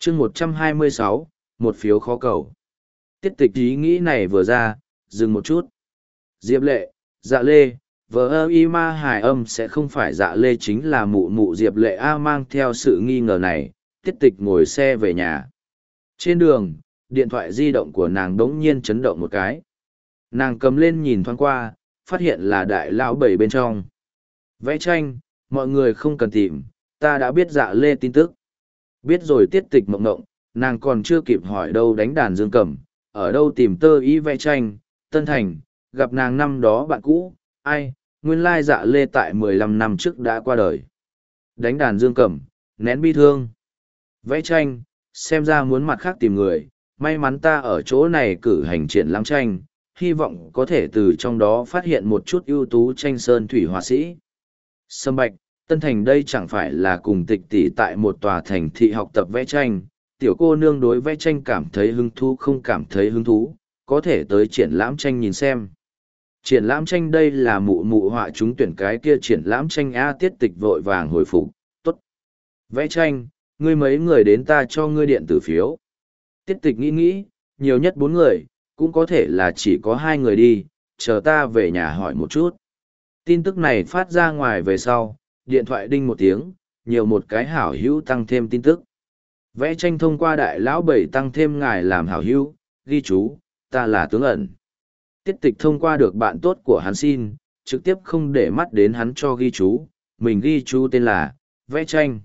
chương 126, một phiếu khó cầu. Tiết tịch ý nghĩ này vừa ra, dừng một chút. Diệp Lệ, Dạ Lê, vợ ơ y ma hài âm sẽ không phải Dạ Lê chính là mụ mụ Diệp Lệ A. Mang theo sự nghi ngờ này, tiết tịch ngồi xe về nhà. Trên đường, điện thoại di động của nàng đống nhiên chấn động một cái. Nàng cầm lên nhìn thoáng qua, phát hiện là đại lão bảy bên trong. Vẽ tranh, mọi người không cần tìm, ta đã biết Dạ Lê tin tức. Biết rồi, tiết tịch mộng mộng, nàng còn chưa kịp hỏi đâu đánh đàn dương cầm, ở đâu tìm tơ ý vẽ tranh, Tân Thành, gặp nàng năm đó bạn cũ, ai, nguyên lai Dạ Lê tại 15 năm trước đã qua đời. Đánh đàn dương cầm, nén bi thương. Vẽ tranh, xem ra muốn mặt khác tìm người, may mắn ta ở chỗ này cử hành triển lãm tranh, hy vọng có thể từ trong đó phát hiện một chút ưu tú tranh sơn thủy họa sĩ. Sâm Bạch, Tân Thành đây chẳng phải là cùng tịch tỷ tại một tòa thành thị học tập vẽ tranh, tiểu cô nương đối vẽ tranh cảm thấy hứng thú không cảm thấy hứng thú, có thể tới triển lãm tranh nhìn xem. Triển lãm tranh đây là mụ mụ họa chúng tuyển cái kia triển lãm tranh A. Tiết tịch vội vàng hồi phục, tốt. Vẽ tranh, ngươi mấy người đến ta cho ngươi điện tử phiếu. Tiết tịch nghĩ, nhiều nhất 4 người, cũng có thể là chỉ có 2 người đi, chờ ta về nhà hỏi một chút. Tin tức này phát ra ngoài về sau, điện thoại đinh một tiếng, nhiều một cái hảo hữu tăng thêm tin tức. Vẽ tranh thông qua đại lão bảy tăng thêm ngài làm hảo hữu, ghi chú, ta là tướng ẩn. Tiết tịch thông qua được bạn tốt của hắn xin, trực tiếp không để mắt đến hắn cho ghi chú, mình ghi chú tên là, vẽ tranh.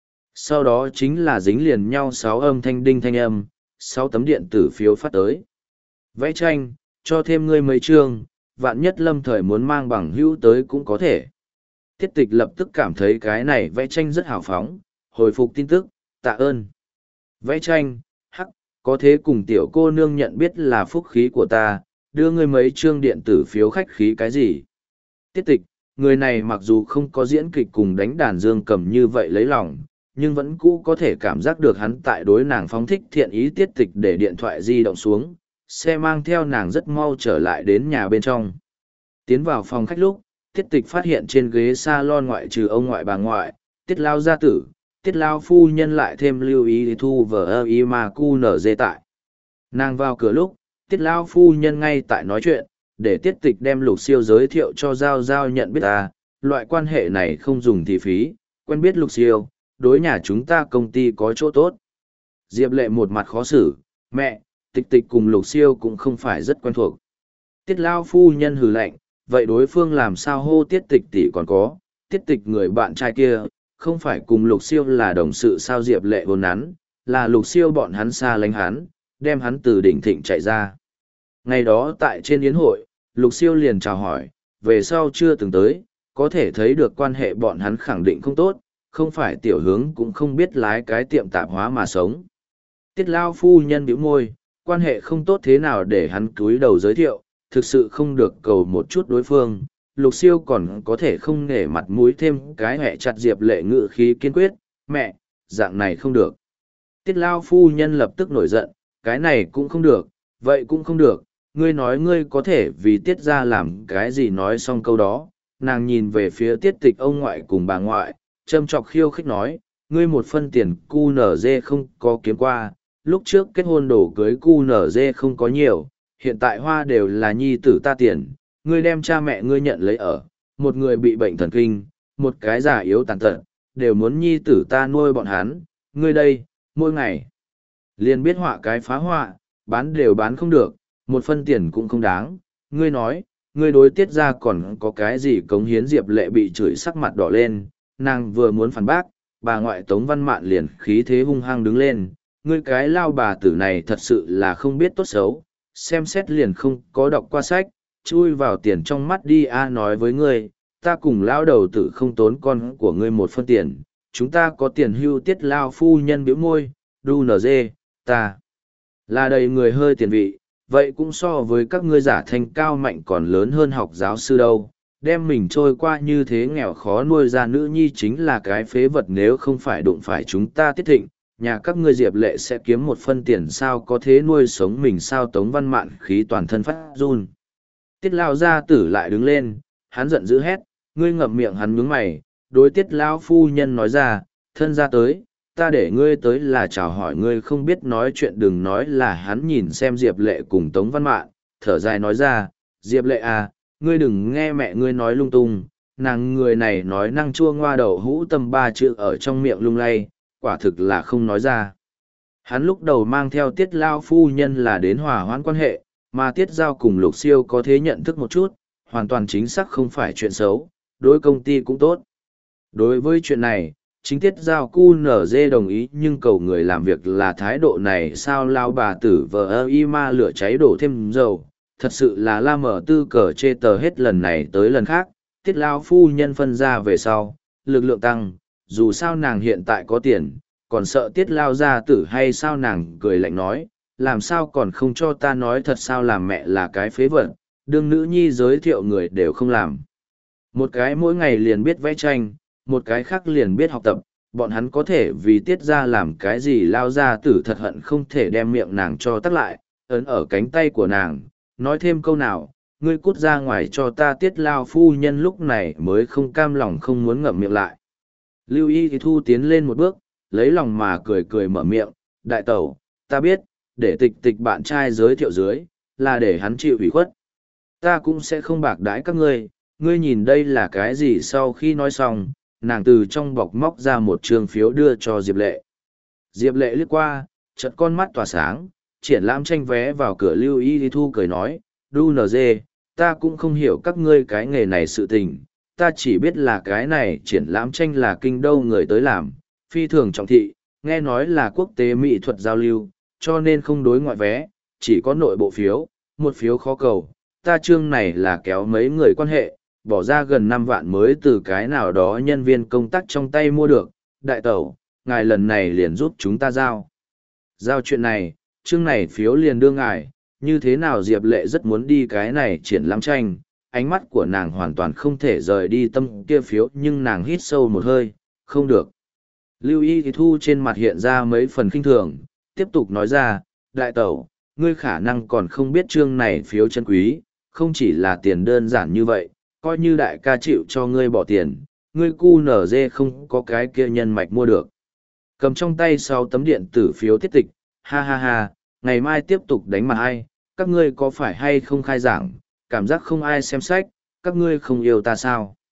Sau đó chính là dính liền nhau 6 âm thanh đinh thanh âm, 6 tấm điện tử phiếu phát tới. Vẽ tranh, cho thêm ngươi mấy chương, vạn nhất lâm thời muốn mang bằng hữu tới cũng có thể. Tiết tịch lập tức cảm thấy cái này vẽ tranh rất hào phóng, hồi phục tin tức, tạ ơn. Vẽ tranh, hắc, có thế cùng tiểu cô nương nhận biết là phúc khí của ta, đưa ngươi mấy chương điện tử phiếu khách khí cái gì. Tiết tịch, người này mặc dù không có diễn kịch cùng đánh đàn dương cầm như vậy lấy lòng, nhưng vẫn cũ có thể cảm giác được hắn tại đối nàng phóng thích thiện ý. Tiết tịch để điện thoại di động xuống, xe mang theo nàng rất mau trở lại đến nhà bên trong. Tiến vào phòng khách lúc, tiết tịch phát hiện trên ghế salon ngoại trừ ông ngoại bà ngoại, tiết lao gia tử, tiết lao phu nhân lại thêm lưu ý thu vờ ơ y mà cu nở dê tại. Nàng vào cửa lúc, tiết lao phu nhân ngay tại nói chuyện, để tiết tịch đem Lục Siêu giới thiệu cho Giao Giao nhận biết ta, loại quan hệ này không dùng thì phí, quen biết Lục Siêu, đối nhà chúng ta công ty có chỗ tốt. Diệp Lệ một mặt khó xử, mẹ, tịch tịch cùng Lục Siêu cũng không phải rất quen thuộc. Tiết lao phu nhân hừ lạnh, vậy đối phương làm sao hô tiết tịch tỷ còn có, tiết tịch người bạn trai kia, không phải cùng Lục Siêu là đồng sự sao? Diệp Lệ vốn nắn, là Lục Siêu bọn hắn xa lánh hắn, đem hắn từ đỉnh thịnh chạy ra. Ngày đó tại trên yến hội, Lục Siêu liền chào hỏi, về sau chưa từng tới, có thể thấy được quan hệ bọn hắn khẳng định không tốt, không phải tiểu hướng cũng không biết lái cái tiệm tạp hóa mà sống. Tiết lao phu nhân bĩu môi, quan hệ không tốt thế nào để hắn cúi đầu giới thiệu, thực sự không được cầu một chút đối phương. Lục Siêu còn có thể không nể mặt mũi thêm cái hẹ chặt. Diệp Lệ ngự khí kiên quyết, mẹ, dạng này không được. Tiết lao phu nhân lập tức nổi giận, cái này cũng không được, vậy cũng không được, ngươi nói ngươi có thể vì tiết ra làm cái gì? Nói xong câu đó, nàng nhìn về phía tiết tịch ông ngoại cùng bà ngoại, châm chọc khiêu khích nói, ngươi một phân tiền cu nở dê không có kiếm qua, lúc trước kết hôn đổ cưới cu nở dê không có nhiều, hiện tại hoa đều là nhi tử ta tiền, ngươi đem cha mẹ ngươi nhận lấy ở, một người bị bệnh thần kinh, một cái già yếu tàn tật, đều muốn nhi tử ta nuôi bọn hắn, ngươi đây, mỗi ngày, liền biết họa cái phá họa, bán đều bán không được, một phân tiền cũng không đáng, ngươi nói, ngươi đối tiết ra còn có cái gì cống hiến? Diệp Lệ bị chửi sắc mặt đỏ lên, nàng vừa muốn phản bác, bà ngoại Tống Văn Mạn liền khí thế hung hăng đứng lên, ngươi cái lao bà tử này thật sự là không biết tốt xấu, xem xét liền không có đọc qua sách, chui vào tiền trong mắt đi. Nói với ngươi, ta cùng lao đầu tử không tốn con của ngươi một phân tiền, chúng ta có tiền hưu. Tiết lao phu nhân bĩu môi, đu nở dê, ta là đầy người hơi tiền vị, vậy cũng so với các ngươi giả thanh cao mạnh còn lớn hơn học giáo sư đâu. Đem mình trôi qua như thế nghèo khó nuôi ra nữ nhi chính là cái phế vật, nếu không phải đụng phải chúng ta Tiết Thịnh, nhà các ngươi Diệp Lệ sẽ kiếm một phân tiền sao có thế nuôi sống mình sao? Tống Văn Mạn khí toàn thân phát run. Tiết lao gia tử lại đứng lên, hắn giận dữ hét, ngươi ngậm miệng. Hắn nhướng mày, đối Tiết lao phu nhân nói ra, thân ra tới, ta để ngươi tới là chào hỏi ngươi không biết nói chuyện đừng nói là hắn nhìn xem Diệp Lệ cùng Tống Văn Mạn, thở dài nói ra, Diệp Lệ à, ngươi đừng nghe mẹ ngươi nói lung tung, nàng người này nói năng chua ngoa đầu hũ tâm ba chữ ở trong miệng lung lay, quả thực là không nói ra. Hắn lúc đầu mang theo Tiết Lao phu nhân là đến hòa hoãn quan hệ, mà Tiết Giao cùng Lục Siêu có thế nhận thức một chút, hoàn toàn chính xác không phải chuyện xấu, đối công ty cũng tốt. Đối với chuyện này, chính Tiết Giao QNZ đồng ý nhưng cầu người làm việc là thái độ này sao lao bà tử vợ y ma lửa cháy đổ thêm dầu, thật sự là la mở tư cờ chê tờ hết lần này tới lần khác, Tiết Lao phu nhân phân ra về sau, lực lượng tăng, dù sao nàng hiện tại có tiền, còn sợ Tiết Lao gia tử hay sao nàng cười lạnh nói, làm sao còn không cho ta nói thật sao làm mẹ là cái phế vật, đương nữ nhi giới thiệu người đều không làm. Một cái mỗi ngày liền biết vẽ tranh, một cái khác liền biết học tập, bọn hắn có thể vì Tiết ra làm cái gì Lao gia tử thật hận không thể đem miệng nàng cho tắt lại, ấn ở cánh tay của nàng, nói thêm câu nào, ngươi cút ra ngoài cho ta Tiết Lao phu nhân lúc này mới không cam lòng không muốn ngậm miệng lại. Lưu Y thì Thu tiến lên một bước, lấy lòng mà cười cười mở miệng, đại tẩu, ta biết, để tịch tịch bạn trai giới thiệu dưới, là để hắn chịu ủy khuất. Ta cũng sẽ không bạc đãi các ngươi, ngươi nhìn đây là cái gì sau khi nói xong, nàng từ trong bọc móc ra một trường phiếu đưa cho Diệp Lệ. Diệp Lệ liếc qua, chợt con mắt tỏa sáng, triển lãm tranh vé vào cửa Lưu Y thì Thu cười nói, đu nờ dê, ta cũng không hiểu các ngươi cái nghề này sự tình, ta chỉ biết là cái này triển lãm tranh là kinh đô người tới làm, phi thường trọng thị, nghe nói là quốc tế mỹ thuật giao lưu, cho nên không đối ngoại vé, chỉ có nội bộ phiếu, một phiếu khó cầu. Ta chương này là kéo mấy người quan hệ, bỏ ra gần 5 vạn mới từ cái nào đó nhân viên công tác trong tay mua được. Đại tẩu, ngài lần này liền giúp chúng ta giao chuyện này, chương này phiếu liền đưa ngài, như thế nào Diệp Lệ rất muốn đi cái này triển lãm tranh, ánh mắt của nàng hoàn toàn không thể rời đi tâm kia phiếu nhưng nàng hít sâu một hơi, không được. Lưu Y thì Thu trên mặt hiện ra mấy phần khinh thường, tiếp tục nói ra, đại tẩu, ngươi khả năng còn không biết chương này phiếu chân quý, không chỉ là tiền đơn giản như vậy, coi như đại ca chịu cho ngươi bỏ tiền, ngươi cu nở dê không có cái kia nhân mạch mua được. Cầm trong tay 6 tấm điện tử phiếu tiết tịch, ha ha ha, ngày mai tiếp tục đánh mặt ai, các ngươi có phải hay không khai giảng, cảm giác không ai xem sách, các ngươi không yêu ta sao?